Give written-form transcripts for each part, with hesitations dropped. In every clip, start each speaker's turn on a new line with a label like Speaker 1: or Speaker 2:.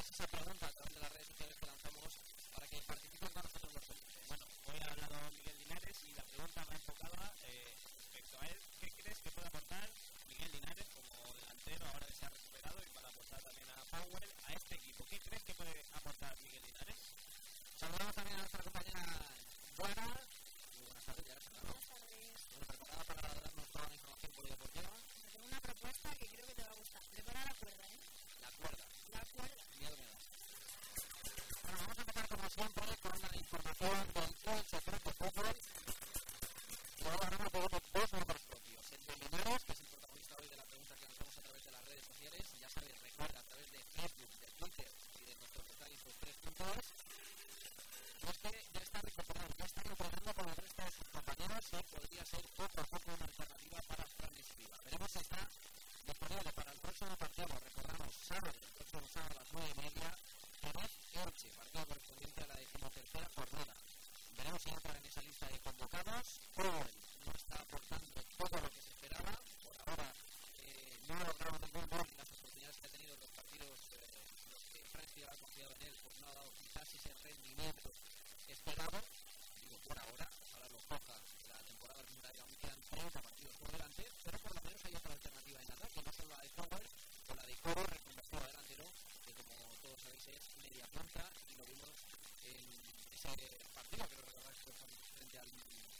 Speaker 1: es esa pregunta a través de las redes sociales que lanzamos para que participen con nosotros los oyentes.
Speaker 2: Bueno, hoy ha hablado Miguel Linares y la pregunta va enfocada respecto a él. ¿Qué crees que puede aportar Miguel Linares como delantero ahora que se ha recuperado y para aportar también a Powell a este equipo? ¿Qué crees que puede aportar Miguel Linares?
Speaker 1: Saludamos también a nuestra compañera Buena. Muy buenas tardes, ya ¿no?
Speaker 3: Buenas tardes.
Speaker 1: Bueno, preparada para darnos toda la información polideportiva.
Speaker 3: Tengo una propuesta que creo que te va a gustar. Prepara la cuerda, ¿eh?
Speaker 1: La cuerda.
Speaker 3: La cuerda.
Speaker 1: Miedo me da. Bueno, vamos a empezar como siempre con la información del Elche Club de Fútbol. Y ahora hablamos de dos nombres propios. El de Linares, que es el protagonista hoy de la pregunta que lanzamos a través de las redes sociales. Y ya sabes, recuerda a través de Facebook, de Twitter y de nuestro portal Info3.es. Y es que ya está recuperando, ya está recuperando con el resto de sus compañeros y podría ser poco a poco una alternativa para Fran Escribá. Veremos si está disponible para el próximo partido. Recordamos, sábado, el próximo sábado a las 9:30, Jerez Elche, partido correspondiente a la 13ª jornada. Veremos si entra en esa lista de convocados. Powell no está aportando todo lo que se esperaba. Por ahora no ha logrado ningún gol y las oportunidades que ha tenido en los partidos los que Fran Escribá ha confiado en él, pues no ha dado quizás ese rendimiento esperado. Digo, por ahora, ojalá lo coja la temporada regular, aún quedan 30 partidos por delante, pero por lo menos hay otra alternativa en ataque, no solo la de Powell, o la de Coro, reconvertido a delantero, que como todos sabéis es media planta, y lo vimos en ese partido, que lo recordáis frente al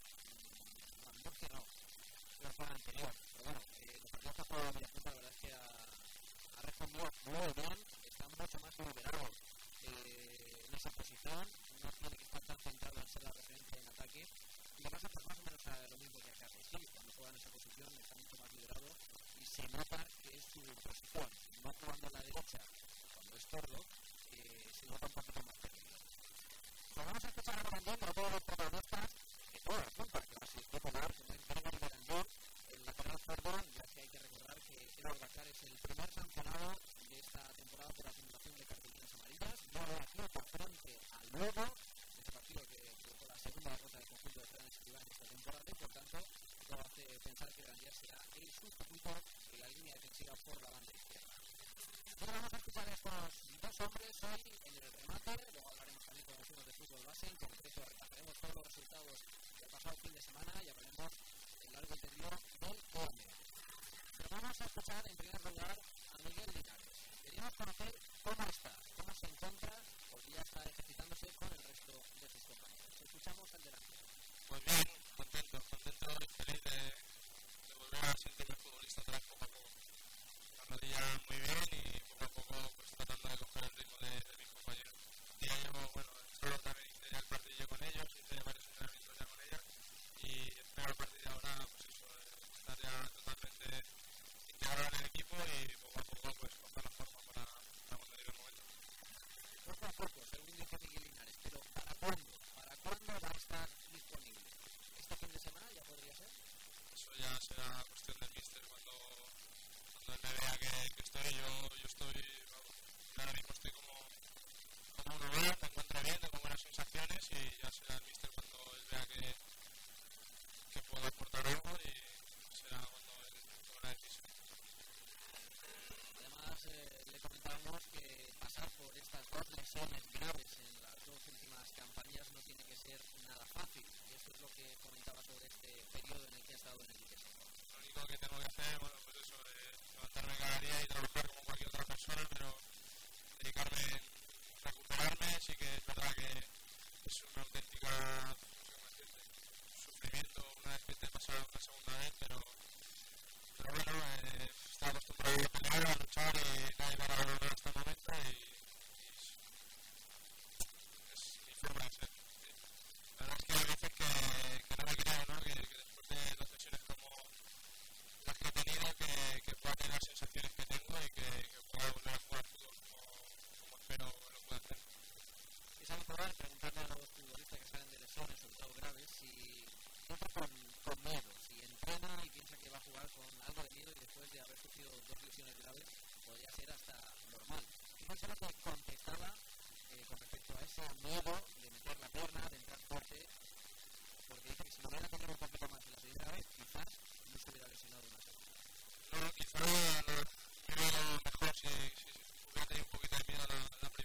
Speaker 1: Murcia, no, la zona anterior, pero bueno, los partidos que ha jugado media planta, la verdad es que ha respondido muy bien, está mucho más liberado en esa posición, no tiene que estar tan centrado en ser la referencia en ataque, y le pasa pues más o menos a lo mismo que a Carlos, sí, cuando juega en esa posición está mucho más liberado y se nota que es su posición, no jugando en la derecha cuando es tordo, se nota un poquito más perdido. Pues vamos a escuchar ahora también a todos los protagonistas de todas las puntas, que va a ser popular, como el Gregory Berenguer, el lateral zurdo, ya que hay que recordar que Eloy Bakar es el primer sancionado de esta temporada por acumulación de cartulinas amarillas, no lo hacía por frente al Lugo, este partido que provocó la segunda derrota del conjunto de Fran Escribá en esta temporada y por tanto lo hace pensar que Berenguer será el sustituto en la línea defensiva por la banda izquierda. Ahora vamos a escuchar a estos dos hombres hoy en el remate, luego hablaremos también con los unos de fútbol base, en concreto repasaremos todos los resultados del pasado fin de semana y hablaremos del largo y tendido del OM. Pero vamos a escuchar en primer lugar a Miguel Linares. Queríamos conocer cómo está, cómo se encuentra, porque ya está ejercitándose con el resto de sus compañeros. Escuchamos al delantero.
Speaker 4: Pues bien, contento y feliz de volver a sentirme futbolista otra vez poco a poco. La rodilla muy bien y poco a poco pues tratando de coger el ritmo de mis compañeros. Ya llevo, solo también hice ya el partido con ellos, hice varios entrenamientos ya con ellos y espero a partir de ahora pues eso, estar ya totalmente integrado en el equipo y poco a poco pues coger la forma para cuando llegue el momento.
Speaker 1: Poco a poco, según dice Miguel Linares, pero ¿para cuándo? ¿Para cuándo va a estar disponible? ¿Este fin de semana ya podría ser?
Speaker 4: Eso ya será cuestión del míster cuando él me vea que estoy, yo estoy, ahora mismo estoy como uno más, me encuentro bien, tengo buenas sensaciones y ya será el míster cuando él vea que puedo aportar algo y será cuando él tome la decisión.
Speaker 1: Además, le comentábamos que pasar por estas dos lesiones graves en las dos últimas campañas no tiene que ser nada fácil y esto es lo que comentaba sobre este periodo en el que ha estado en el IPS.
Speaker 4: Lo único que tengo que hacer, pues eso, levantarme cada día y trabajar como cualquier otra persona, pero dedicarme a recuperarme, sí que es verdad que es una auténtica, no sé cómo decirte, sufrimiento una vez que te pasa una segunda vez, pero bueno, estoy acostumbrado a pelear, a luchar y nadie me ha regalado nada hasta el momento y es mi forma de ser. Sí. La verdad es que hay veces que no me creo, ¿no? Que después de las lesiones como las que he tenido, que pueda tener las sensaciones que tengo y que pueda volver a jugar fútbol como espero lo pueda hacer.
Speaker 1: Es habitual preguntarle a los futbolistas que salen de lesiones, sobre todo graves, si siempre con miedo, si entrena y piensa que va a jugar con algo de miedo y después de haber sufrido dos lesiones graves podría ser hasta normal. Fíjense lo que contestaba con respecto a ese miedo de meter la pierna, de entrar fuerte, porque dice que si lo hubiera tenido un poquito más en la primera vez, quizás no se hubiera lesionado una segunda.
Speaker 4: No, quizá me hubiera mejor si hubiera tenido un poquito de miedo la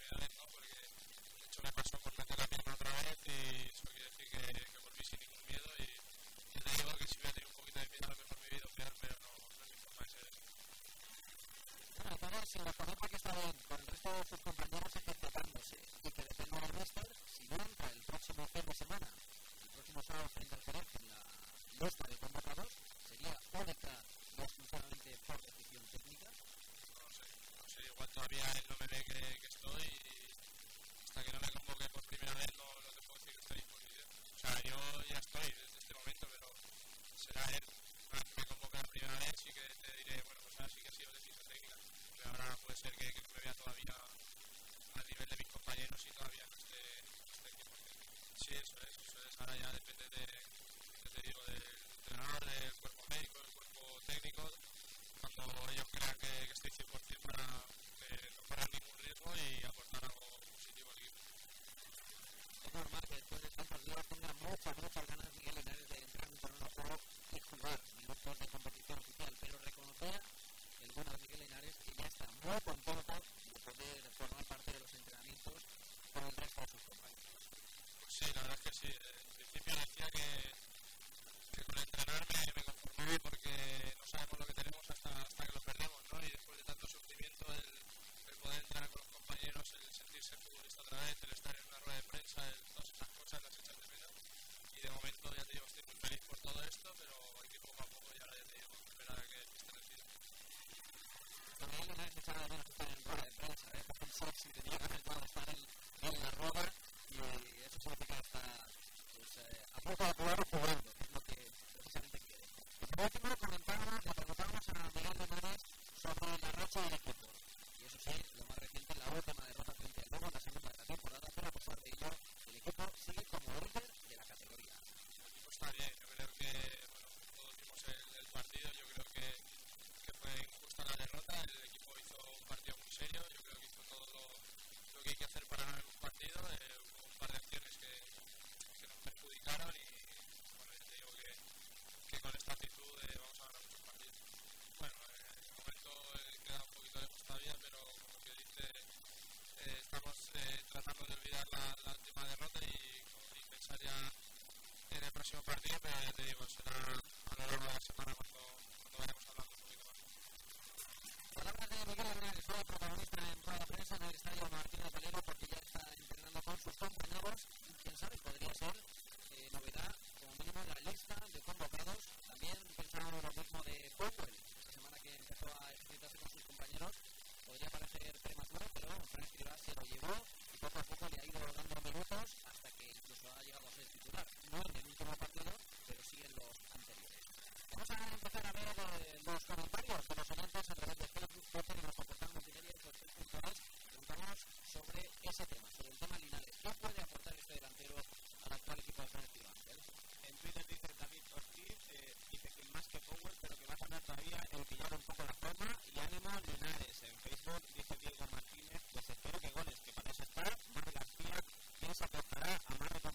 Speaker 1: si nos comenta que está bien con el resto de sus compañeros ejercitándose y que depende del míster, si no entra el próximo fin de semana, el próximo sábado frente al Jerez en la lista de convocados, sería única y exclusivamente por decisión técnica.
Speaker 4: No sé, igual todavía él no me ve que estoy y hasta que no me convoque por primera vez no te puedo decir que estoy disponible. O sea, yo ya estoy desde este momento, pero será él. Una vez que me convoque la primera vez sí que te diré, bueno, pues ahora sí que ha sido decisión técnica. Pero ahora puede ser que no me vea todavía al nivel de mis compañeros y todavía no esté equipo técnico. Sí, eso es. Ahora ya depende te digo, del entrenador, del cuerpo médico, del cuerpo técnico, cuando ellos crean que estoy 100% para no correr ningún riesgo y aportar algo positivo al equipo.
Speaker 1: Es normal que después de tantos días tenga muchas ganas Miguel Linares de entrar en un terreno de juego y jugar minutos de competición oficial, pero reconocer el bueno de Miguel Linares que ya está muy contento de poder formar parte de los entrenamientos con el resto de sus compañeros.
Speaker 4: Pues sí, la verdad es que sí. En principio decía que con entrenar me conformaba porque no sabemos lo que tenemos hasta que lo perdemos, ¿no? Y después de tanto sufrimiento, el poder entrenar con los compañeros, el sentirse futbolista otra vez, el estar en una rueda de prensa, todas estas cosas las echas de menos. Y de momento, ya te digo, estoy muy feliz por todo esto, pero hay que ir poco a poco y ahora ya te digo, esperar a que el míster decida.
Speaker 1: También una vez se sabe menos estar en rueda de prensa, pensar si tenía ganas de estar en la rueda y eso significa estar a poco de jugar o jugando, que es lo que precisamente quiere. Por último, le preguntábamos a Miguel Linares sobre la racha del equipo. Y eso sí, lo más reciente, la última derrota frente al Lugo en la segunda de la temporada, pero a pesar de ello, el equipo sigue como líder de la categoría.
Speaker 4: El equipo está bien, yo creo que, bueno, todos vimos el partido, yo creo que fue injusta la derrota, el equipo hizo un partido muy serio, yo creo que hizo todo lo que hay que hacer para ganar un partido, hubo un par de acciones que nos perjudicaron y, bueno, ya te digo que con esta actitud vamos a ganar muchos partidos. Bueno, en el momento queda un poquito lejos todavía, pero como que dice, estamos tratando de olvidar la última derrota y pensar ya en el próximo partido, pero ya te digo, será a lo largo de la semana cuando vayamos hablando un poquito más.
Speaker 1: Palabras de Miguel Linares, fue protagonista en toda la prensa en el estadio Martínez Valero porque ya está entrenando con sus compañeros y quién sabe, podría ser novedad, como mínimo en la lista de convocados. También pensábamos lo mismo de Powell, esta semana que empezó a ejercitarse con sus compañeros, podría parecer prematuro, pero Fran Escribá se lo llevó y poco a poco le ha ido dando minutos hasta que incluso ha llegado a ser titular, no en el último partido, pero sí en los anteriores. Vamos a empezar a ver los comentarios de los oyentes a través de Facebook, Twitter y nuestro portal multimedia de Sports.es. Preguntamos sobre ese tema, sobre el tema Linares. ¿Qué puede aportar este delantero al actual equipo de Fran Escribá?
Speaker 2: En Twitter dice David Ortiz, dice que más que Powell, pero que va a tardar todavía en pillar un poco la forma y ánimo Linares. En Facebook dice Diego Martínez, pues espero que goles, que para eso está Mar García, quien se aportará a más de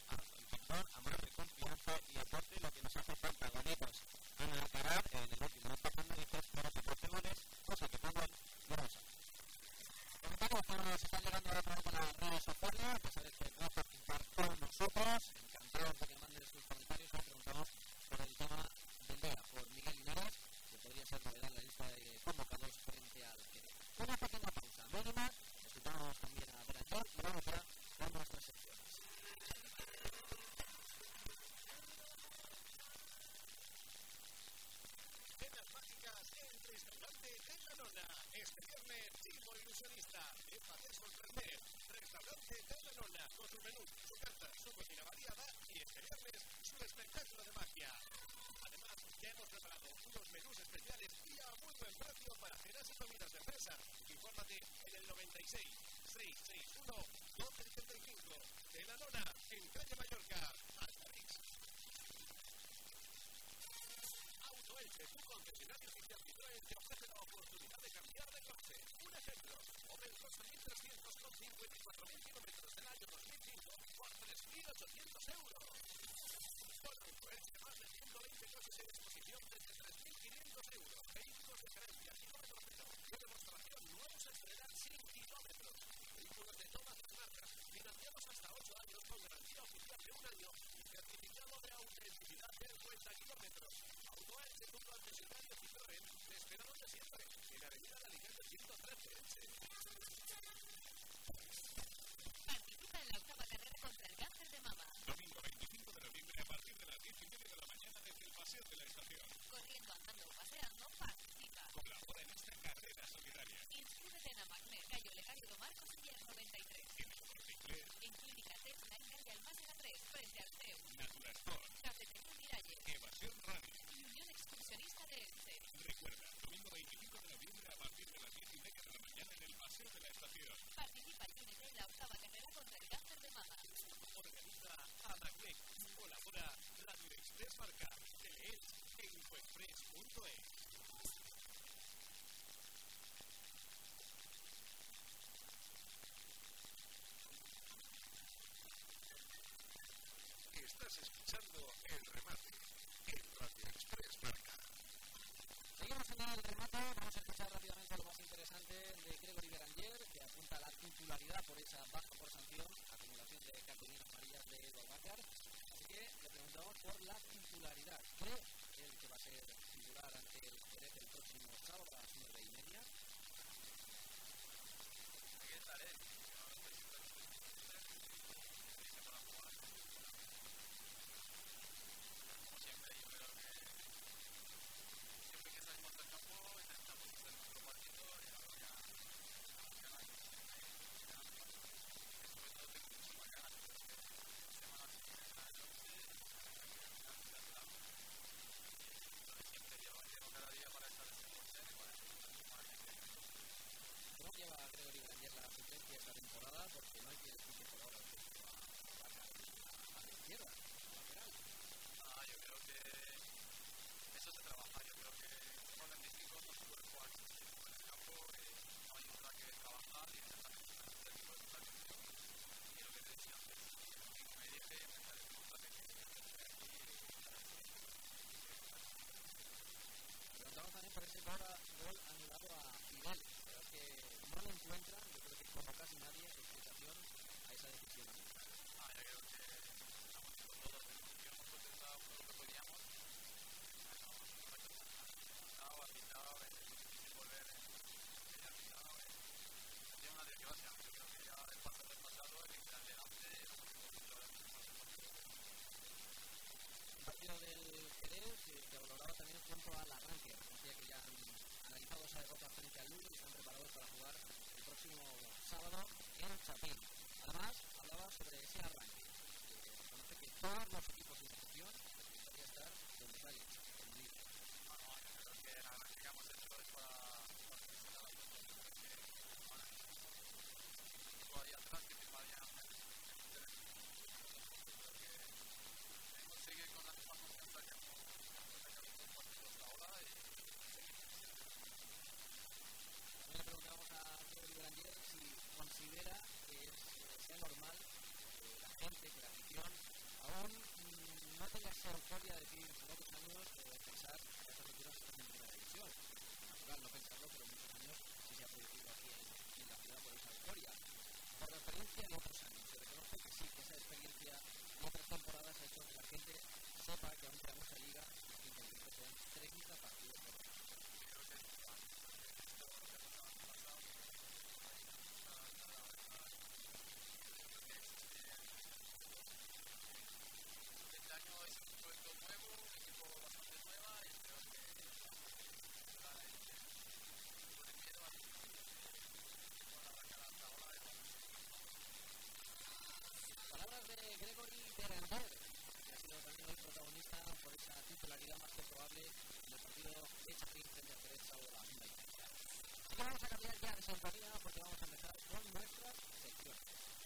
Speaker 2: confianza y aporte lo que nos hace falta, golitos. Ana Alcaraz, en el último pasando, dice espero que aporte goles, cosa que Powell no lo sabe.
Speaker 1: Comentarios que nos están llegando ahora por las redes sociales, ya sabéis que podéis participar con nosotros, encantados de que manden sus comentarios. Hoy preguntamos por el tema del día, por Miguel Linares, que podría ser novedad en la lista de convocados frente al Jerez. Una pequeña pausa mínima, escuchamos también a Beranjor y vamos ya con nuestras secciones.
Speaker 5: Cenas mágicas en Restaurante de la Nona. Este viernes, Chico Ilusionista, empate sorprender. Restaurante de la Nona, con su menú, su carta, su cocina variada y este viernes, su espectáculo de magia. Además, ya hemos preparado unos menús especiales y a muy buen precio para cenas y comidas de empresa. Infórmate en el 96 661 1275. De la Nona, en calle Mallorca. Hasta Rix. Elche, tu concesionario oficial Citroën te ofrece la oportunidad de cambiar de coche. Un ejemplo, Opel Corsa 1300 con 54.000 kilómetros del año 2005 por 3.800 euros. Con Autoelche, más de 120 coches en exposición desde 3.500 euros. Vehículos de gerencia, kilómetros cero. De demostración, nuevos en general sin kilómetros. Vehículos de todas las marcas. Financiados hasta 8 años con garantía oficial de 1 año y certificado de autenticidad de 50 kilómetros. Autoelche, tu concesionario Citroën, te espera donde siempre. En Avenida de Alicante 130. Estás escuchando El Remate en Radio Express Marca.
Speaker 1: Seguimos en el remate, vamos a escuchar rápidamente lo más interesante de Gregory Berenguer, que apunta a la titularidad por esa baja por sanción, acumulación de cartulinas amarillas de Babacar. Así que le preguntamos por la titularidad. ¿Cree él que va a ser titular ante el Jerez el próximo sábado a las 9:30?
Speaker 4: Aquí estaré. Como siempre, yo creo que siempre que salimos del campo intentamos hacer nuestro partido y ahora ya sobre todo tengo muchísimas ganas de que semana que viene la noche entonces siempre llevo cada día para estar ese porcel y para estar
Speaker 1: ¿Cómo lleva a Gregory Berenguer la suplencia esta temporada? Porque no hay que decir que por ahora respecto a Babacar a la izquierda, a la lateral.
Speaker 4: yo creo que eso se trabaja. Yo creo que con 25 no se puede jugar en el campo, no hay otra que trabajar y exactamente este tipo de transición. Y lo que te decía antes, como me dije, empezar a demostrarme que estoy aquí
Speaker 1: Preguntamos también por ese gol anulado a Fidel, pero es que no le encuentran, yo creo que como casi nadie, explicación a esa decisión arbitral.
Speaker 4: yo creo que estamos todos hemos protestado por lo que podíamos. Ha pitado, difícil volver que ya ha pitado, tiene una desgracia. Yo creo que ya el pasado es pasado, el que está delante
Speaker 1: Un partido del Jerez que valoraba también en cuanto al arranque. Decía que ya han analizado esa derrota frente al Lugo y están preparados para jugar el próximo sábado en Chapín. Además, hablaba sobre ese arranque. Reconoce que todos los equipos de institución les gustaría estar donde está el hecho, como líder.
Speaker 4: yo creo que la arranque que hemos hecho es para presentar a todos. Yo creo que ahí atrás que firmarían sigue con la misma confianza que hemos visto en partidos ahora y seguimos.
Speaker 1: También le preguntábamos a Gregory Berenguer si considera que sea normal que la gente, que la afición aún no tenga esa euforia de decir en otros años pensar que estas aficiones están en primera división. Es natural no pensarlo, pero en muchos años sí se ha producido aquí en la ciudad por esa euforia. Por la experiencia de otros años, se reconoce que sí, que esa experiencia de otras temporadas ha hecho que la gente sepa que aún queda mucha liga y que intente sean 30 partidos por año.
Speaker 4: Creo que esto lo que hemos pasado este año es un proyecto nuevo, un equipo bastante nueva y creo que está con el miedo a con la arrancar hasta ahora de
Speaker 1: Palabras de Gregory Berenguer, que ha sido también hoy protagonista por esa titularidad más que probable en el partido de Chapín frente al Jerez sábado a las 1:30. Así que vamos a cambiar ya de sintonía porque vamos a empezar con nuestras secciones.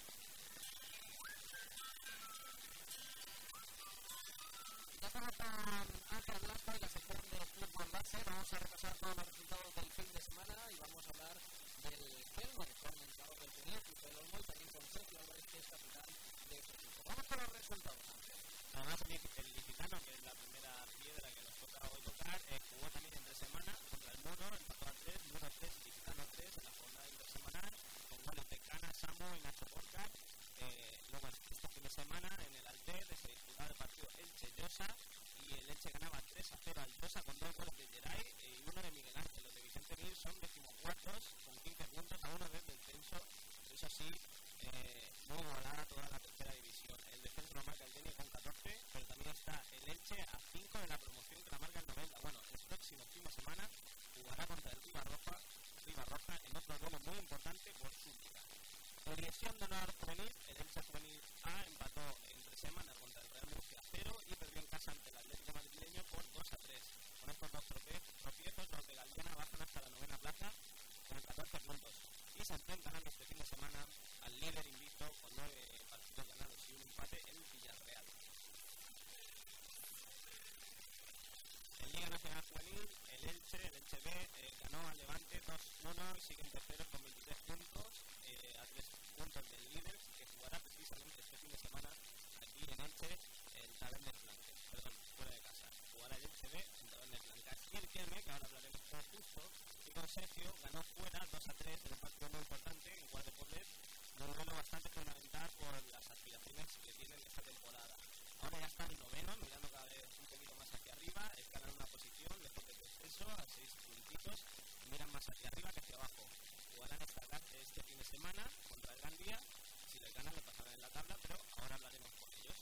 Speaker 1: Ya estamos con Ángel Blasco y la sección de fútbol base. Vamos a repasar todos los resultados del fin de semana y vamos a hablar del Kelmer con el entrenador del Tenerife y del Olmo y también con Sergio Álvarez, que es capitán de este equipo. Vamos con los resultados, Ángel.
Speaker 2: Además, el licitano, que es la primera piedra que nos toca hoy tocar, jugó también entre semana contra el Muro, empató a 3, Muro 3, licitano 3 en la jornada intersemanal, con goles de Cana, Samo y Nacho Porca. Luego, este fin de semana, en el Alter, se disputaba el partido Elche-Llosa y el Elche ganaba 3-0 al Llosa con 2 goles de Geray y uno de Miguel Ángel. Los de Vicente Mil son 14º con 15 puntos a uno desde el descenso. Eso sí, muy igualada toda la tercera división. El descenso lo marca el Denia con 14, pero también está el Elche a 5 en la promoción que la marca el 90. Bueno, el próximo fin de semana jugará contra el Ribarroja en otro duelo muy importante por su liga. En División de Honor Juvenil, el Elche Juvenil A empató entre semana contra el Real Murcia 0 y perdió en casa ante el Atlético Madrileño por 2-3. Con estos dos tropiezos, los de Galiana bajan hasta la 9ª plaza con 14 puntos y se enfrentarán este fin de semana al líder invicto con 9 partidos ganados y un empate en Villarreal. En Liga Nacional Juvenil, el Elche B ganó al Levante 2-1 y siguen terceros con 23 puntos, a 3 puntos del líder, que jugará precisamente este fin de semana aquí en Elche, el el LCB, sentado en el Blanca. Y el Kelme, que ahora hablaremos con Justo, y con Sergio, ganó fuera 2-3 en un partido muy importante en Cuadro Poblet, de un duelo bastante fundamental por las aspiraciones que tienen esta temporada. Ahora ya están novenos, mirando cada vez un poquito más hacia arriba, escalan una posición, lejos del descenso, a 6 puntitos, y miran más hacia arriba que hacia abajo. Jugarán este fin de semana contra el Gandía, si les ganan le pasarán en la tabla, pero ahora hablaremos con ellos.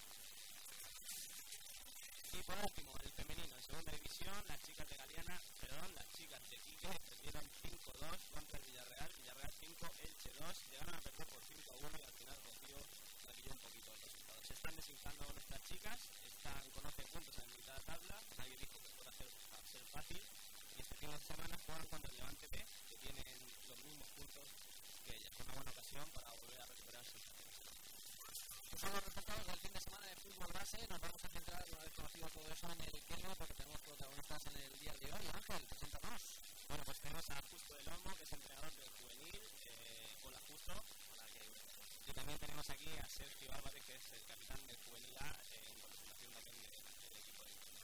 Speaker 2: Y por último, el femenino, en segunda división, las chicas de Quique perdieron 5-2 contra el Villarreal 5, Elche 2, llegaron a perder por 5-1 y al final Rocío maquilló un poquito el resultado. Se están desinflando nuestras chicas, están con 11 puntos en mitad de tabla, nadie dijo que fuera a ser fácil, y este fin de semana juegan contra el Levante B, que tienen los mismos puntos que ellas. Es una buena ocasión para volver a recuperar sus sensaciones.
Speaker 1: Estos son los resultados del fin de semana de fútbol base. Nos vamos a centrar, una vez conocido todo eso, en el Kelme, porque tenemos protagonistas en el día de hoy. Ángel, preséntanos.
Speaker 2: Bueno, pues tenemos a Justo del Olmo, que es entrenador del juvenil. Hola, Justo.
Speaker 1: Hola,
Speaker 2: y también tenemos aquí a Sergio Álvarez, que es el capitán del juvenil A, en representación también del equipo de Kelme.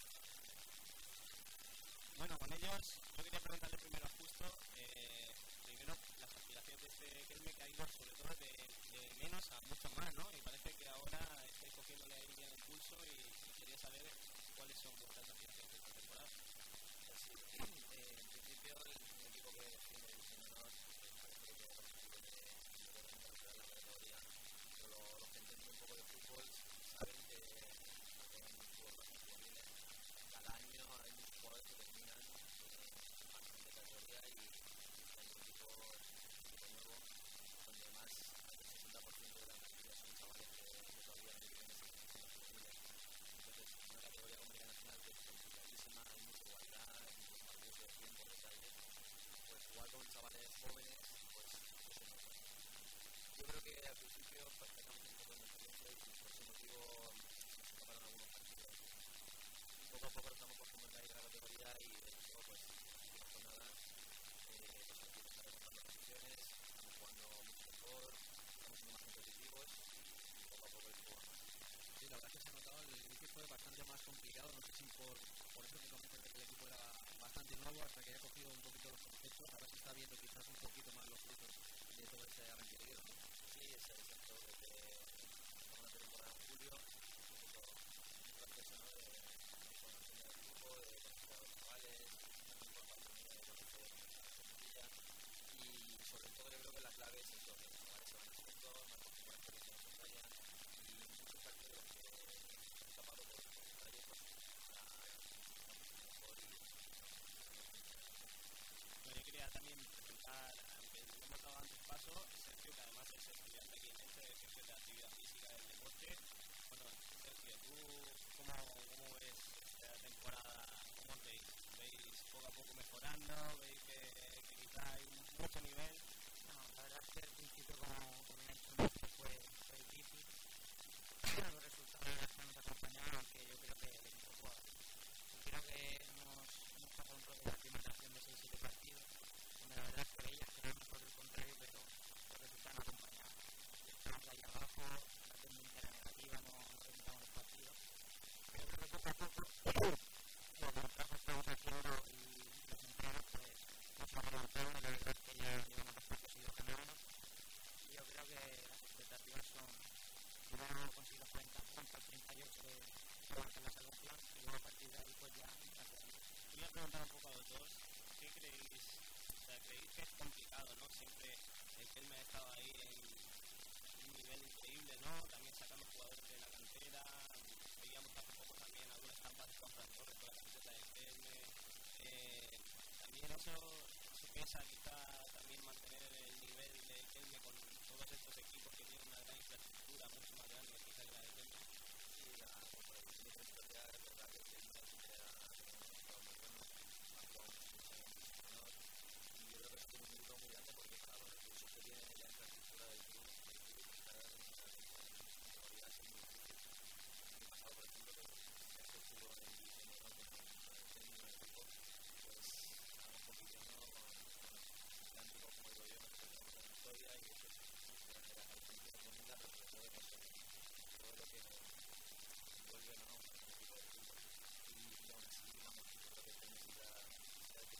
Speaker 2: Bueno, con ellos, yo quería preguntarle primero a Justo, primero las aspiraciones de este Kelme, que ha ido sobre todo de menos a mucho más, ¿no? Y parece que ahora estáis cogiéndole ahí bien el pulso y quería saber cuáles son vuestras aspiraciones de esta temporada.
Speaker 6: Pues sí, en principio el equipo que tiene el señor parece que los equipos de la categoría, pero los que entienden un poco de fútbol saben que en fútbol bastante juveniles cada año hay muchos jugadores que terminan bastante de categoría y hay un equipo nuevo donde más del 60% de la plantilla son chavales que todavía no tienen ese juveniles. Entonces, una categoría como Liga Nacional que es complicadísima, hay mucha igualdad, hay muchos partidos de tiempo, detalles, pues jugar con chavales jóvenes, pues es muy bueno. Yo creo que al principio pues sacamos un poco de experiencia y por ese motivo nos escaparon algunos partidos. Y poco a poco estamos acostumbrados a ir a la categoría y de hecho pues en la jornada los equipos están remontando posiciones, estamos jugando mucho mejor, estamos siendo más competitivos y poco a poco el equipo va más.
Speaker 1: Sí, la verdad es que se ha notado, el inicio fue bastante más complicado, no sé si por eso que comentas de que el equipo era bastante nuevo, hasta que haya cogido un poquito los conceptos, ahora se está viendo quizás un poquito más los frutos de todo ese arranque de vida, ¿no?
Speaker 6: Sí, es exacto, desde la temporada en julio, un proceso ¿no? de formación del equipo, de conocer a los chavales, un contacto de conocer a la plantilla y sobre todo yo creo que la clave es eso, que los chavales se van haciendo, más con experiencia en pantalla y muchos partidos que han escapado por detalles, pues ahora mejor y
Speaker 2: Yo quería también presentar, aunque lo hemos dado antes paso, Sergio, que además es estudiante aquí en este Ciencias de la Actividad Física del Deporte. Bueno, Sergio, ¿tú cómo ves esta temporada? ¿Cómo os veis? ¿Veis poco a poco mejorando? ¿Veis que quizá hay mucho nivel?
Speaker 7: No, la verdad es que al principio, como he dicho antes, fue difícil. Los resultados que nos acompañaron, aunque yo creo que el equipo juega. Creo que hemos pasado un poco de la aclimatación de 6-7 partidos, donde la verdad es que veías que éramos por el contrario, pero los resultados no acompañaban. Estamos ahí abajo, la tendencia era negativa, no presentamos los partidos. Pero creo que poco a poco, los trabajos que estamos haciendo y los entrenos, pues nos han remontado, y la verdad es que ya llevamos dos partidos seguidos ganando. Y yo creo que las expectativas son primero conseguir los 40 puntos al 38 de avanzar la salvación y luego a partir de ahí pues ya
Speaker 2: Voy a preguntar un poco a los dos, ¿qué creéis? O sea, ¿creéis que es complicado, no? Siempre el Kelme ha estado ahí en un nivel increíble, ¿no? También sacando jugadores de la cantera, veíamos hace poco también algunas estampas con Fran Torres con la camiseta del Kelme. También eso pesa quizá también mantener el nivel del Kelme con todos estos equipos que tienen una gran infraestructura mucho más grande que quizá la del Kelme.
Speaker 6: Sí, la comparación de historia es verdad que el Kelme siempre ha tenido unos jugadores muy buenos, ha jugado muchos años menor y yo creo que es un mérito muy grande porque para los recursos que tiene la infraestructura del club estar en una categoría es muy difícil. El año pasado, por ejemplo, que se estuvo en división de honor con el técnico del equipo, pues estamos compitiendo con Atlántico, como digo yo, nosotros tenemos una historia y eso era algo muy tremenda, pero sobre todo con todo lo que nos envuelve, ¿no? Un equipo de fútbol. Y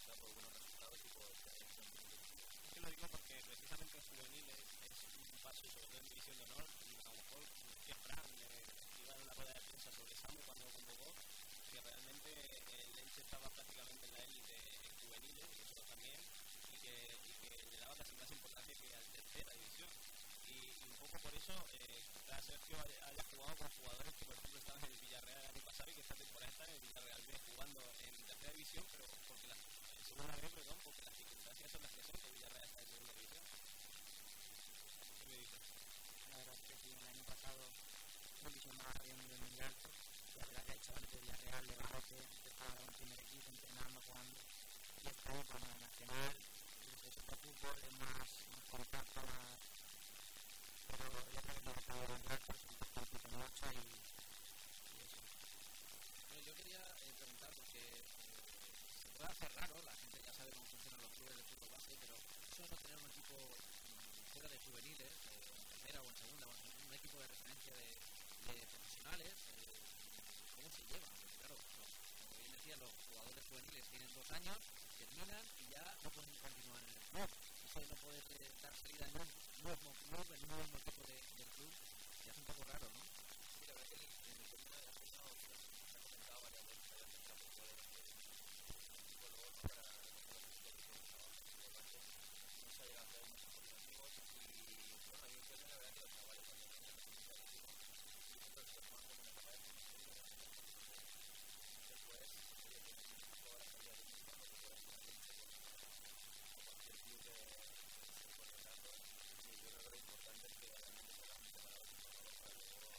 Speaker 6: apuesta por buenos resultados y por trayección de
Speaker 2: Es que lo digo porque precisamente en juveniles es un paso, y sobre todo en división de honor, y a lo mejor que Fran iba en la rueda de prensa sobre Samu cuando lo convocó, que realmente el Elche estaba prácticamente en la élite en juveniles, y eso también, y que le daba casi más importancia que a la tercera división. Y un poco por eso, quizás Sergio haya jugado con jugadores que, por ejemplo, estaban en el Villarreal el año pasado y que esta temporada están en el Villarreal B jugando en tercera división, pero porque en segunda B, perdón, porque las circunstancias son las que son, que el Villarreal está en segunda división. ¿Qué me dices?
Speaker 7: La verdad es que sí, el año pasado no quiso más había un nivel muy alto. La verdad que ha hecho antes Villarreal, Levante, empezaba en el primer equipo, entrenando, jugando. Y este año con la Nacional, ese fútbol es más contacto, más. Pero yo creo que no está muy alto, es un poco con 8 y eso.
Speaker 6: Bueno, yo quería preguntar, porque se puede hacer raro, la gente ya sabe cómo funcionan los clubes de fútbol base, pero eso de no tener un equipo fuera de juveniles, en tercera o en segunda, un equipo de referencia de profesionales, ¿cómo se lleva? Porque claro, como bien decía, los jugadores juveniles tienen 2 años, terminan y ya no pueden continuar en el club. Eso de no poder dar salida en un nuevo club, en un nuevo equipo del club, ya es un poco raro, ¿no?
Speaker 1: Sí, la verdad que en el tema de la misma opción se ha comentado varias veces que había que poder con luego para recoger los equipos que trabajan en el base. No se ha llegado a hacer muchos coordinativos y bueno, a mí me sorprende la verdad que los chavales cuando tienen la experiencia del equipo y siempre los forman como una etapa de formación y después tienen una mejor salida de mismo, no que pueden tener cualquier club de sector de datos y yo creo que lo importante es que realmente solamente para los jugadores para luego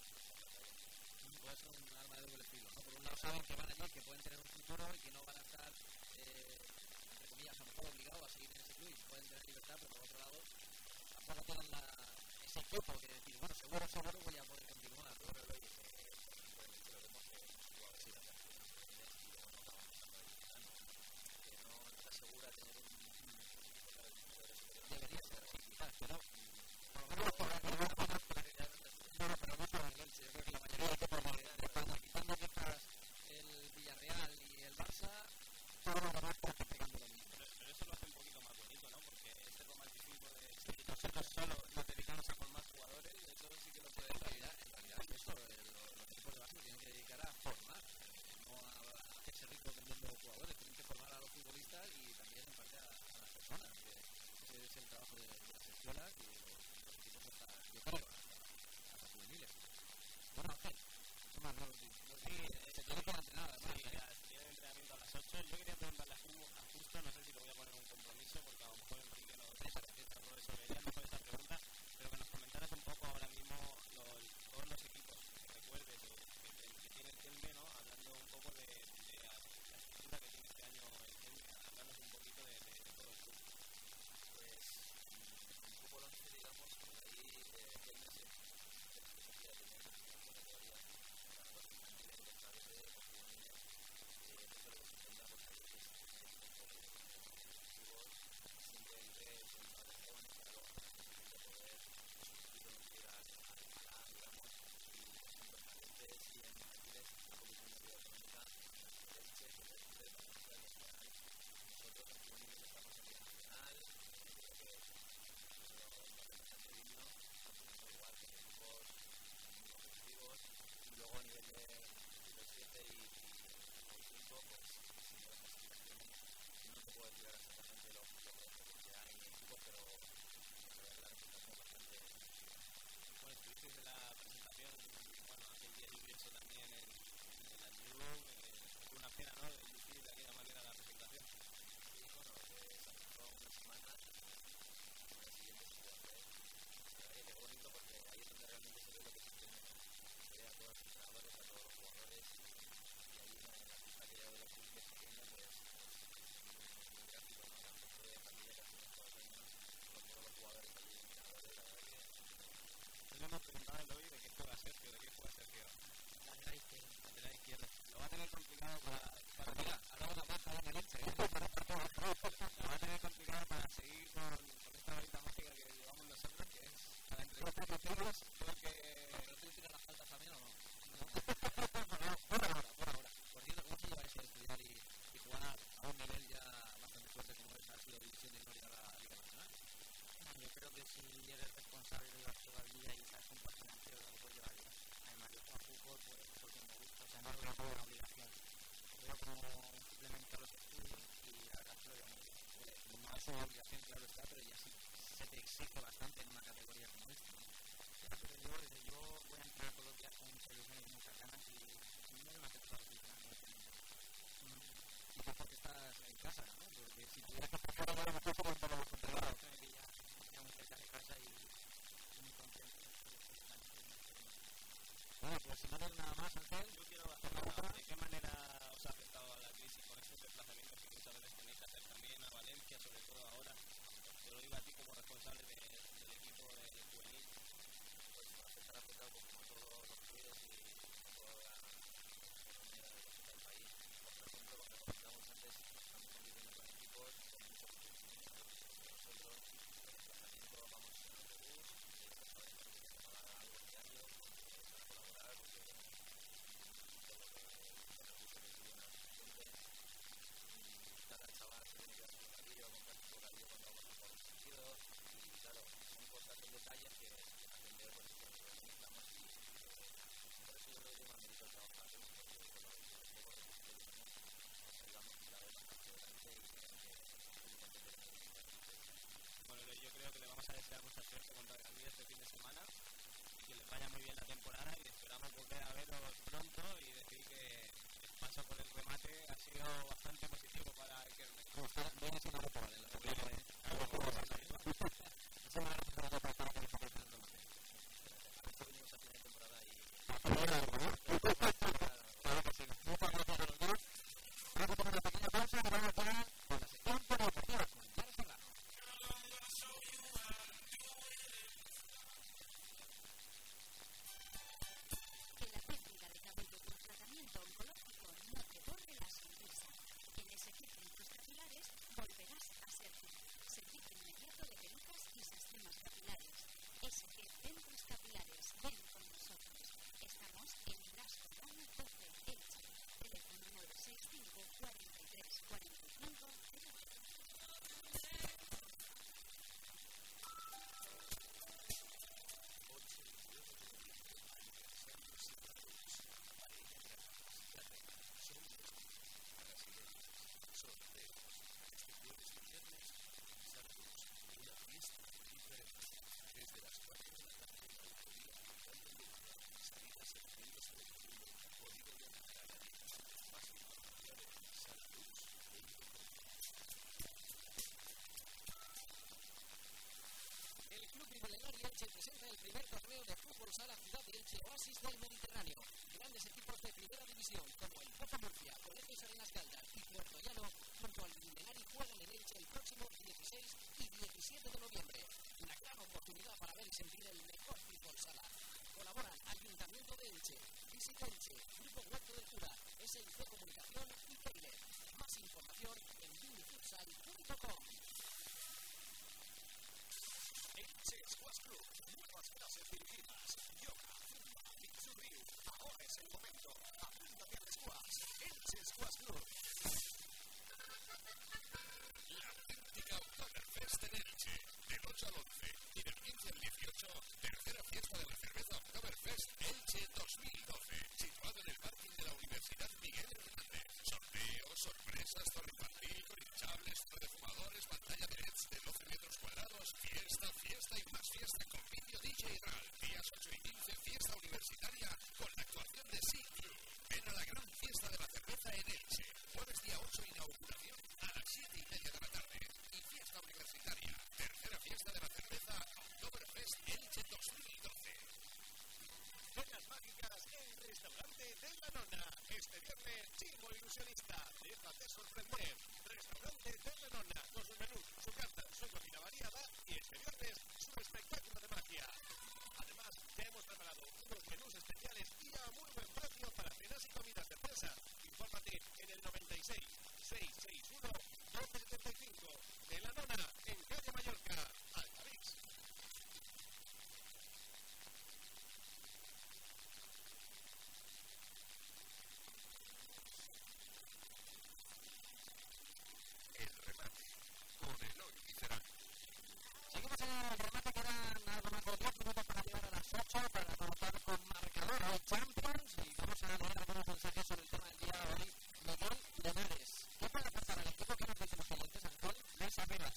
Speaker 6: puede ser un arma de doble filo, ¿no? Por un lado saben que van allí, que pueden tener un futuro y que no van a estar, entre comillas, a lo mejor obligados a seguir en ese club y pueden tener libertad, pero por otro lado tampoco tienen ese equipo que decir, bueno, seguro voy a poder continuar, ¿no?
Speaker 1: Pero lo dice, probablemente lo vemos que jugadores y las acciones y luego no acaban pasando ahí que no está segura de tener un
Speaker 6: debería ser así, quizás, pero por lo menos por la pero no para el Elche. Yo creo que la mayoría de equipos de España, quitando quizás el Villarreal y el Barça, todos los demás están pegando lo mismo.
Speaker 2: Pero eso lo hace un poquito más bonito, ¿no? Porque este romanticismo de nosotros solo nos dedicamos a formar jugadores, eso sí que lo puede
Speaker 6: En realidad eso, los equipos de base tienen que dedicar a formar, no a hacerse ricos vendiendo jugadores, tienen que formar a los futbolistas y también en parte a las personas, que ese es el trabajo de las escuelas y los equipos hasta, yo creo, hasta juveniles. Bueno, Ángel, ¿qué más? Se tiene que entrenar además,
Speaker 2: sí, tiene entrenamiento a las 8. Yo quería preguntarle a Justo, no sé si lo voy a poner en un compromiso, porque a lo mejor Enrique no resolvería mejor esta pregunta, pero que nos comentaras un poco ahora mismo todos los equipos que recuerdes que tiene el Kelme, ¿no? Hablando un poco de la estructura que tiene este año el Kelme, hablándonos un poquito de todo el club.
Speaker 1: pues un poco lo que digamos que ahí Kelme se filosofía de tener una categoría para los infantiles de esta vez de los juveniles eso lo que se intenta pues ahí es objetivos siempre entre con una razón para luego hacer posible poder sustituir al digamos y en los calientes y en infantiles la comisión de vida económica de Elche que es de la Nacional Nacional nosotros en juveniles estamos en Liga Nacional creo que eso lo hacemos bastante digno funcionando igual que en equipos muy competitivos y luego a nivel de 7 y 5 pues siendo las clasificaciones no te puedo decir exactamente los que hay en equipos pero la verdad que la representación es bastante
Speaker 2: Bueno, estuvisteis en la presentación, bueno, aquel día lluvioso también en la New, fue una pena, ¿no? Lucir de aquella manera la presentación.
Speaker 1: sí, bueno, se acercó una semana y al día siguiente se puede hacer la verdad que es bonito porque ahí es donde realmente se ve lo que se tiene se ve a todos los entrenadores, a todos los jugadores y ahí en la pista que ya de los clubes pequeños pues muy gráfico, ¿no? La foto de familia que hacemos todos los años con todos los jugadores allí entrenadores, la verdad que
Speaker 2: Hoy hemos preguntado el hoy de qué juega Sergio, de qué juega Sergio. Lateral izquierdo. Lo va a tener complicado para mira, ha dado una baja en el Elche, lo va a tener complicado para seguir con esta varita mágica que llevamos nosotros, que es para entre los positivos, porque
Speaker 6: ¿Pero tú tiras las faltas también o no? Por ahora. Por cierto, ¿cómo se lleva eso de estudiar y jugar a un nivel ya
Speaker 7: si eres responsable de llevar tu vida y sabes un poco financiero lo puedes llevar bien. Además, yo juego a fútbol porque me gusta, o sea, no lo veo como una obligación. Lo veo como un suplemento a los estudios y la verdad es que lo veo muy bien.
Speaker 6: No es una obligación, claro está, pero ya sí se te exige bastante en una categoría como esta, ¿no?
Speaker 7: Pero yo voy a entrenar todos los días con televisión y muchas ganas y no es más que todo entrenamiento.
Speaker 6: Y pues porque estás en casa, ¿no? Porque si tuvieras que hacer ahora mejor como en todos los controlados.
Speaker 7: Ya muy cerca de casa y muy contento.
Speaker 6: Bueno, pues si no tienes nada más, Ángel,
Speaker 2: yo quiero hacer de qué manera os ha afectado a la crisis con estos desplazamientos que muchas veces tenéis que hacer también a Valencia, sobre todo ahora. Te lo digo a ti como responsable del equipo del juvenil.
Speaker 6: Pues estar afectado como a todos los clubes y toda la economía del país. Por ejemplo, lo que comentamos antes, estamos conviviendo con equipos con muchos clubes. Nosotros, el desplazamiento, vamos en autobús, y eso sabes que se paga algo diario, para colaborar, porque todo lo que los recursos que siguen a los clientes, cada chaval se tiene que ir a su bocadillo, a comprar su bocadillo cuando vamos a por los sentidos, y claro, son cosas, son detalles que hacen ver pues, que nos organizamos y por eso yo creo que más mérito el trabajo que hacemos, porque por los pocos recursos que tenemos, nos ayudamos cada vez más adelante y creo que estoy muy contento de que
Speaker 2: Bueno, yo creo que le vamos a desear mucha suerte contra Gandía este fin de semana y que les vaya muy bien la temporada y esperamos volver a veros pronto y decir que el paso por el remate ha sido bastante positivo para el Kermes.
Speaker 6: viene siendo habitual en la temporada, Muchas gracias por estar con nosotros en el remate. A esto venimos a final de temporada y claro que sí. Muchas gracias a los dos. Vamos a tomar una pequeña pausa y vamos ya con la sección polideportiva con Lara Serrano.
Speaker 8: Que la técnica de cabello con tratamiento oncológico no te borre la sonrisa. En SG Centros Capilares volverás a ser tú. Servicio inmediato de pelucas y sistemas capilares. SG Centros Capilares. Ven con nosotros. Estamos en Blasco Rama 12, Elche. Teléfono 965 43 45 08.
Speaker 5: Desde las 4 de la tarde en la autoría, Alcalde de Luna, salidas en Ríos del Mundo, Polígono de Canarias, más información en salaluz.com.
Speaker 1: El Club Milenario Elche presenta el primer torneo de fútbol sala Ciudad de Elche Oasis del Mediterráneo. Grandes equipos de primera división como el Pozo Murcia, Colegios Arenas Caldas y Puerto Llano junto al Milenari juegan en Elche el próximo 16 y 17 de noviembre. Una gran oportunidad para ver y sentir el mejor fútbol sala. Colaboran Ayuntamiento de Elche, Visit Elche, Grupo Huerto del Cura, SIC Comunicación y Peiler. Más información en unifutsal.com.
Speaker 5: Elche Squash Club, nuevas clases dirigidas, yoga, zumba, mixurri. Ahora es el momento. Apúntate al squash. Elche Squash Club. La auténtica Oktoberfest en Elche, del 8 al 11 y del 15 al 18, tercera fiesta de la cerveza Oktoberfest Elche 2012, situado en el parking de la Universidad Miguel Hernández. Sorteos, sorpresas, torre infantil, con hinchables, de fumadores, pantalla de LEDs de 12 metros cuadrados, fiesta y más fiesta con vídeo DJ RAL. Días 8 y 15, fiesta universitaria con la actuación de SIC Club. Ven a la gran fiesta de la cerveza en Elche.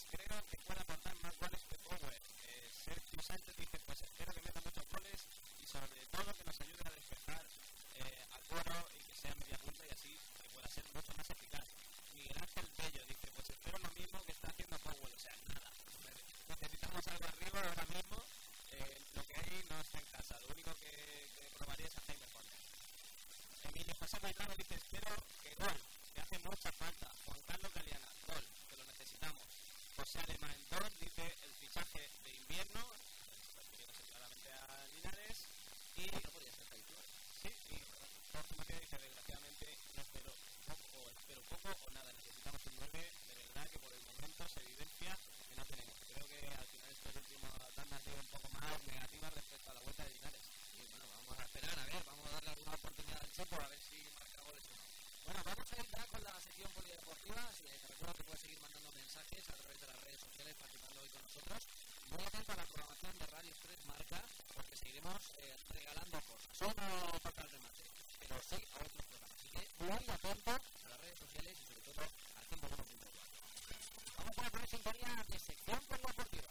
Speaker 2: creo que puede aportar más goles que Powell. Sergio Sánchez dice, pues espero que meta muchos goles y sobre todo que nos ayude a despejar a Coro y que sea media punta y así que pueda ser mucho más eficaz. Miguel Ángel Bello dice, pues espero lo mismo que está haciendo Powell, o sea, nada. Necesitamos algo arriba ahora mismo, lo que hay no está en casa, lo único que probaría es a Jaime Conde. Emilio José Bailado dice, espero que gol, que hace mucha falta. Juan Carlos Galeana, gol, que lo necesitamos. José Alemán Don dice el fichaje de invierno, refiriéndose claramente a Linares, y no podía ser Jaime Flores. Sí, y Jorge Mateo dice, desgraciadamente no espero poco o nada, necesitamos un 9, de verdad que por el momento se evidencia que no tenemos. Creo que al final estos últimos tandas han sido un poco más negativas respecto a la vuelta de Linares.
Speaker 1: Y bueno, vamos a esperar, a ver, vamos a darle alguna oportunidad al Chepo a ver si marca goles o no. Bueno, vamos a ir ya con la sección polideportiva. Te recuerdo que puedes seguir mandando mensajes a través de las redes sociales, participando hoy con nosotros. Muy atento a la programación de Radio 3 Marca, porque seguiremos regalando cosas. Hoy no toca el remate, pero sí a otros programas. Así que muy atento a las redes sociales y sobre todo al 101.4. Vamos a poner sintonía de sección polideportiva.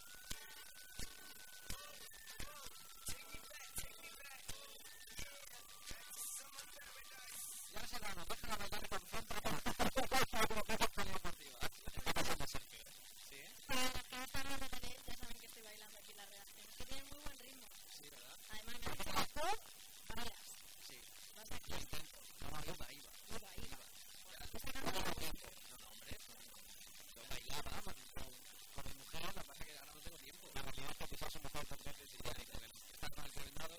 Speaker 1: Ya se la nos dejan a bailar con centro con la polideportiva. ¿Qué pasa con Sergio? ¿Sí?
Speaker 3: Cada tarde de ya saben que estoy bailando aquí en la redacción. Es que tienen muy buen ritmo.
Speaker 1: Sí, ¿verdad?
Speaker 3: Además, me han dicho bailas.
Speaker 1: Sí.
Speaker 3: Vas a
Speaker 1: Lo intento. No, iba.
Speaker 3: Esta canción
Speaker 1: No, hombre. Yo bailaba con mi mujer, lo que pasa es que ahora no tengo tiempo.
Speaker 2: La realidad es que quizás somos tantas veces y ya hay que
Speaker 1: Está con el coordinador.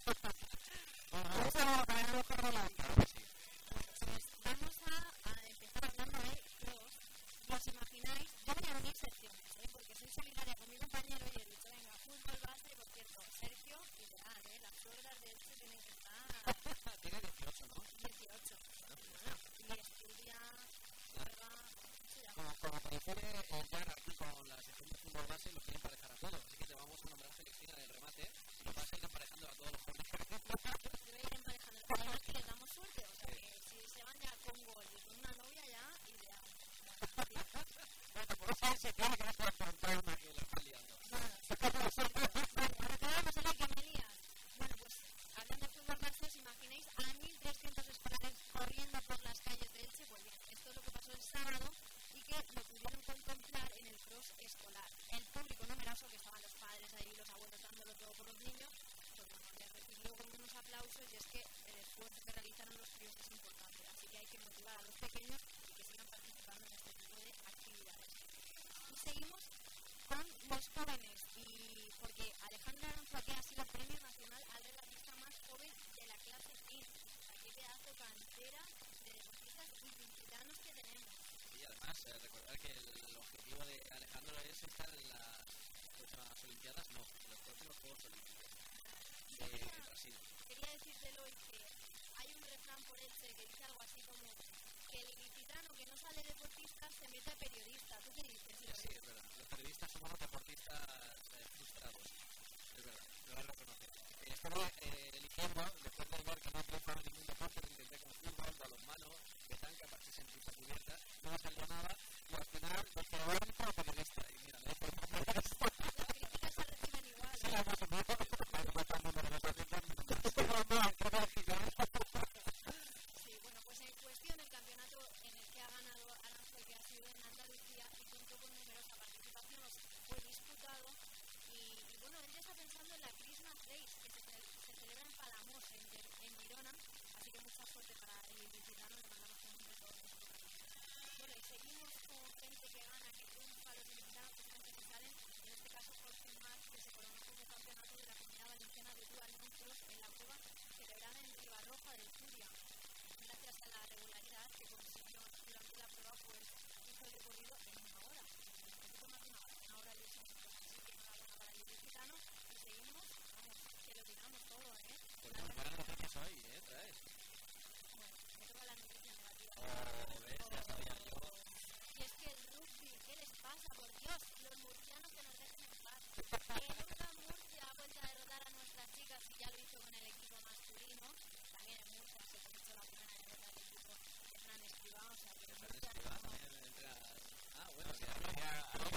Speaker 3: vamos a bailar los correlatos.
Speaker 1: Sí.
Speaker 3: Pues vamos a empezar hablando de los. ¿Os imagináis? Yo voy a unir secciones, porque soy solidaria con mi compañero y he dicho, venga, fútbol, base, por cierto, Sergio, ideal, las suegras de Elche tienen que estar
Speaker 1: Tiene 18, ¿no?
Speaker 3: 18. Y estudia, juega, eso ya.
Speaker 1: Como coincide Jan aquí con la sección de fútbol base, nos quiere emparejar a todos. Así que te vamos a nombrar Celestina del remate y nos vas a ir emparejando a todos los jóvenes.
Speaker 3: Debe ir emparejando. Además que les damos suerte, o sea que si se van ya con gol y con una novia ya, ideal.
Speaker 1: Bueno, por eso se tiene que dejar plantar una que la está liando.
Speaker 3: Ahora quedamos en la que me lías. Bueno, pues hablando de fútbol base, ¿os imagináis a 1.300 escolares corriendo por las calles de Elche? Pues bien, esto es lo que pasó el sábado y que lo pudieron contemplar en el cross escolar. El público numeroso, que estaban los padres ahí, los abuelos dándolo todo por los niños, pues bueno, les recibió con unos aplausos y es que el esfuerzo que realizaron los críos es importante. Así que hay que motivar a los pequeños y que sigan participando en este tipo de actividades. Y seguimos con los jóvenes, y porque Alejandra Aranzuaque ha sido premio nacional al relatista más joven de la clase 15. O sea, qué pedazo cantera de deportistas ilicitanos que tenemos.
Speaker 1: Y además, recordar que el objetivo de Alejandro es estar en las próximas Olimpiadas, no, en los próximos Juegos Olímpicos de Brasil.
Speaker 3: Quería decírtelo y que hay un refrán por Elche que dice algo así como que el ilicitano que no sale deportista se mete a periodista. ¿Tú qué dices?
Speaker 1: Sí, es verdad. Los periodistas somos los deportistas frustrados. Es verdad, lo voy a reconocer. Estuve eligiendo, después de ver que no triunfaba ningún deporte, lo intenté con fútbol, balonmano, petanca, partidas en pista cubierta, no me salió nada, y al final dije, voy a ir como periodista. Y mira, me he formado periodista.
Speaker 3: Las críticas se reciben igual.
Speaker 1: Sí, más o menos.
Speaker 3: Sí, bueno, pues en cuestión el campeonato en el que ha ganado Aranzuaque, que ha sido en Andalucía y contó con numerosa participación, fue disputado y bueno, él ya está pensando en la Christmas Race que se celebra en Palamós, en Girona, así que mucha suerte para el ilicitano, le mandamos un beso a todos. Bueno, y seguimos con gente que gana, que triunfa, los ilicitanos que siempre se salen, en este caso Jorge Marc, que se coronó como campeonato de la Comunidad Valenciana de Dual Monstruos en la prueba celebrada en Ribarroja del Turia. Gracias a la regularidad que consiguió durante la prueba, pues hizo el recorrido en una hora. Un poquito más de una hora y 8 minutos. Así que enhorabuena para el ilicitano y seguimos, vamos, que lo tiramos todo,
Speaker 1: Pues muy buenas noticias hoy, traes.
Speaker 3: Bueno, me toca la noticia negativa.
Speaker 1: ¿Ves? Ya sabía yo.
Speaker 3: Y es que el rugby, ¿qué les pasa? Por Dios, los murcianos que nos dejen en paz. El Murcia ha vuelto a derrotar a nuestras chicas y ya lo hizo con el equipo masculino. También en Murcia se comenzó la primera derrota del equipo de Fran Escribá, o sea que
Speaker 1: Bueno, que había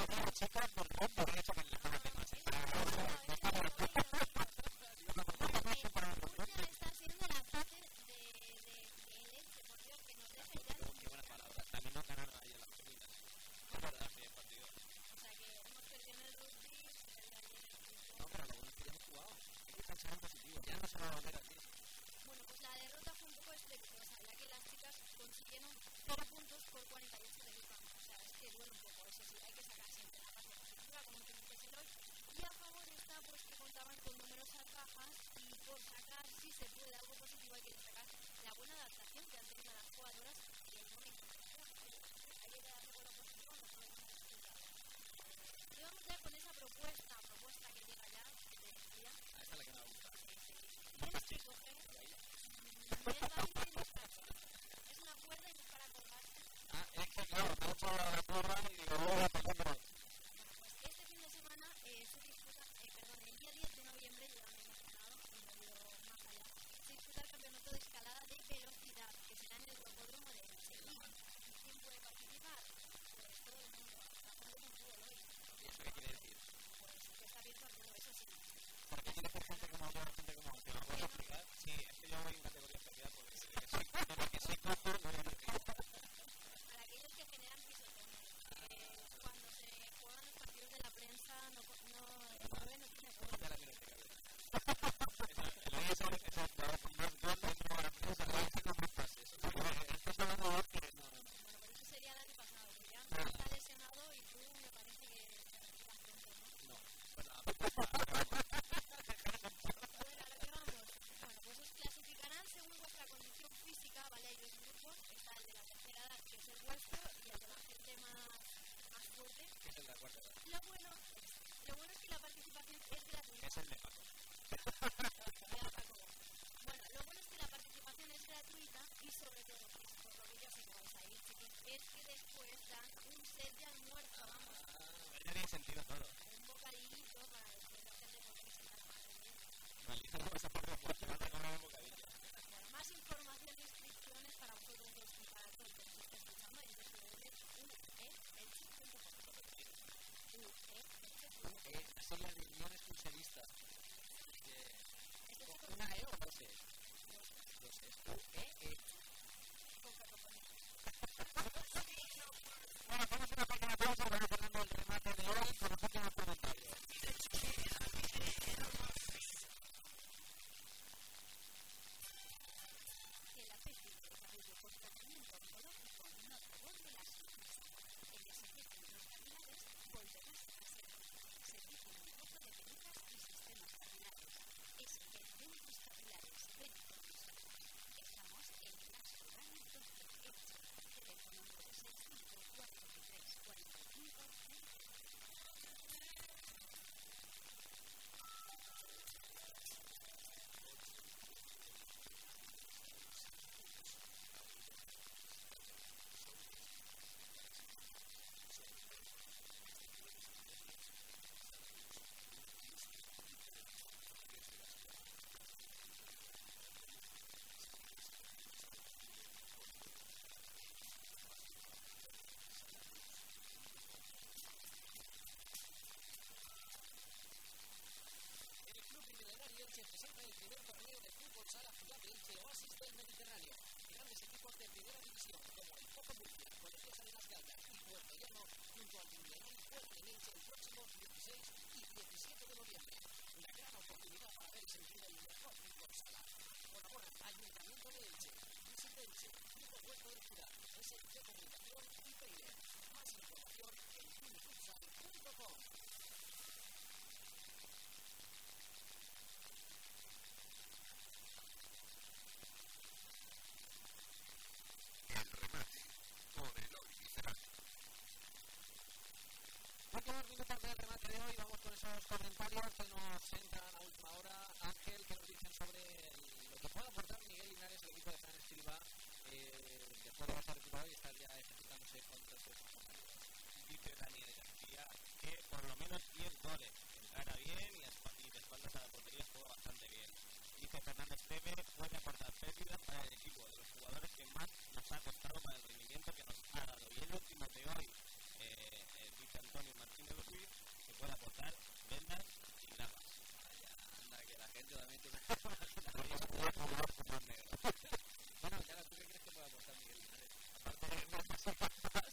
Speaker 6: gente también tiene una negro. Bueno, Yara, ¿tú qué crees que puede aportar Miguel Linares? Aparte de más y más.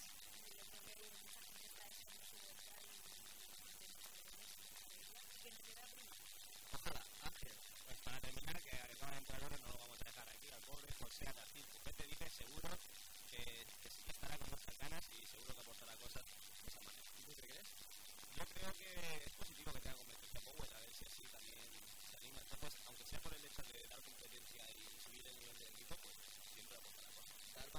Speaker 6: Ojalá, Ángel.
Speaker 2: Pues para terminar, que acaba de entrar ahora, no lo vamos a dejar aquí al pobre José Atacín. Usted te dice seguro que sí que estará con nuestras ganas y seguro que aportará cosas de esa manera.
Speaker 6: ¿Y tú qué crees?
Speaker 2: Yo creo que es positivo que tenga competencia Powell, a ver si así también se anima. Entonces, aunque sea por el hecho de dar competencia y subir el nivel del equipo, pues siempre aportará cosas.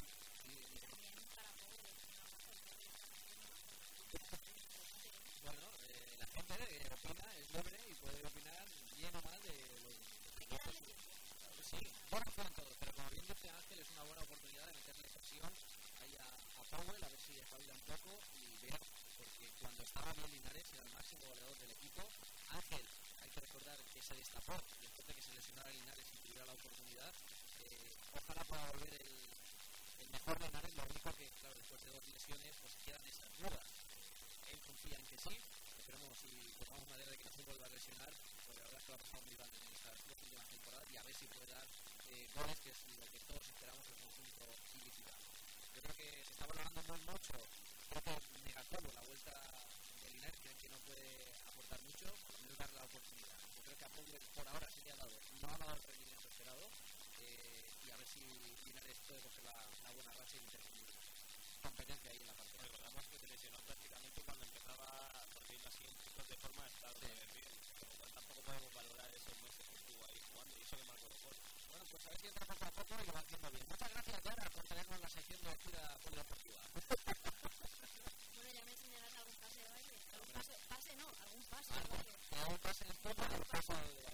Speaker 6: Bueno, la gente opina, es libre y puede opinar bien o mal de los sí, bueno fueron todos, pero como bien dice Ángel, es una buena oportunidad de meterle presión ahí a Powell, a ver si espabila un poco y ver, porque cuando estaba bien Linares era el máximo goleador del equipo. Ángel, hay que recordar que se destapó después de que se lesionara Linares y tuviera la oportunidad. Ojalá pueda volver el mejor Linares, lo único que, claro, después de 2 lesiones, pues quedan esas dudas. Él confía en que sí, esperemos y tocamos madera de que no se vuelva a lesionar, porque la verdad es que lo ha pasado muy mal en estas 2 últimas temporadas y a ver si puede dar goles, que es lo que todos esperamos el conjunto ilicitano. Yo creo que se está valorando muy mucho, creo que negativo la vuelta de Linares, que no puede aportar mucho, por lo menos darle la oportunidad. Yo creo que a Powell por ahora sí le ha dado, no ha dado el rendimiento esperado, y a ver si Linares puede coger la buena racha y meter competencia ahí en la parte.
Speaker 2: Recordamos que se lesionó prácticamente cuando empezaba a correr así en chicos de forma estable, bien, pero tampoco podemos valorar esos meses que estuvo ahí jugando y eso que marcó los goles.
Speaker 6: Bueno, pues a ver si entra poco a poco y lo va haciendo bien. Muchas gracias, Yara, por tenernos la sección de lectura polideportiva.
Speaker 3: Bueno, ya me enseñarás algún pase de baile. Algún pase no, algún pase de
Speaker 6: Algún
Speaker 3: baile.
Speaker 6: pase en el fútbol y un pase de